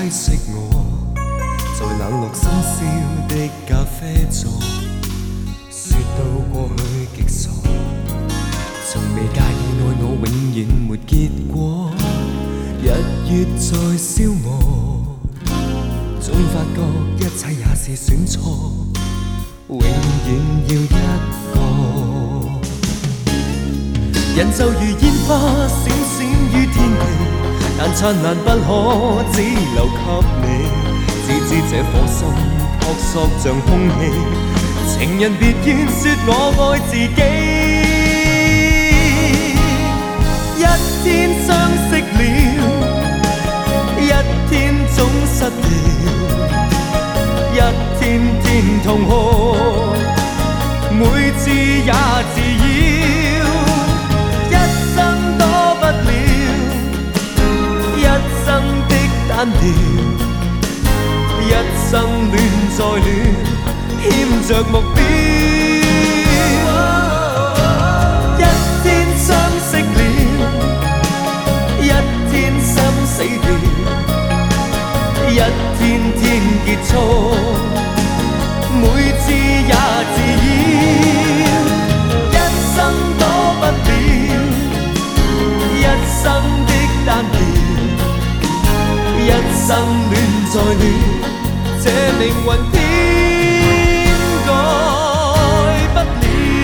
识我，在冷落深宵的咖啡座，说到过去极傻，从未介意爱我永远没结果。日月在消磨，总发觉一切也是选错，永远要一个。人就如烟花閃閃於天地，但燦爛不可只留給你。只知這顆心撲朔像空氣，情人別怨說我愛自己。一天相識了，一天總失了，一天天同哭，每次也自擾。一生多不了，一生的單調，一生戀再戀，欠着目標。一天相識了，一天心死了，一天天結束，每次也自擾。一生多不了，一生的單調，一生戀再戀，這命運偏改不了。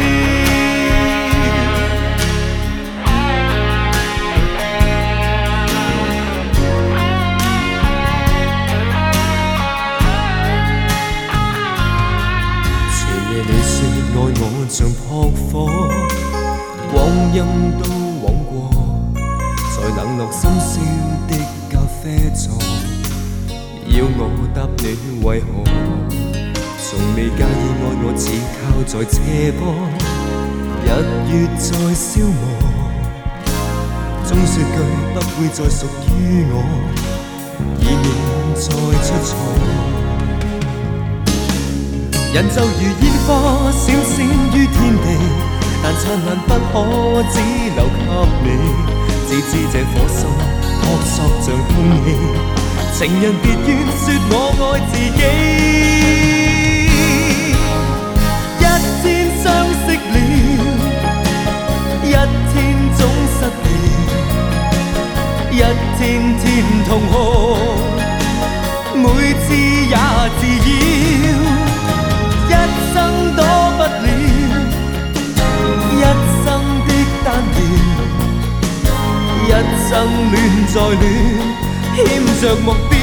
前夜你說愛我像撲火，光陰都枉過，在冷落深宵的咖啡座，要我答你為何？從未介意愛我似靠在斜坡，日月在消磨，總說句不會再屬於我，以免再出錯。人就如煙花閃閃於天地，但燦爛不可只留給你。只知這顆心撲朔像空氣，情人別怨說我愛自己。一天相識了，一天總失了，一天天同哭，每次也自擾。一生多不了，一生的單調，一生戀再戀，欠着目標。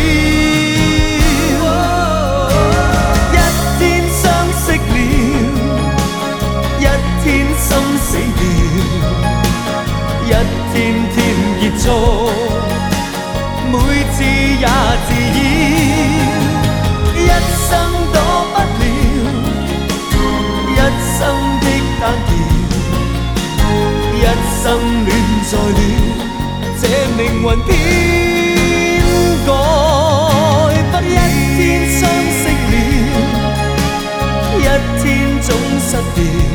一天相識了，一天心死了，一天天結束，每次也自擾。一生多不了，一生的單調，一生戀再戀，這命運偏改不了。一天相識了，一天總失了，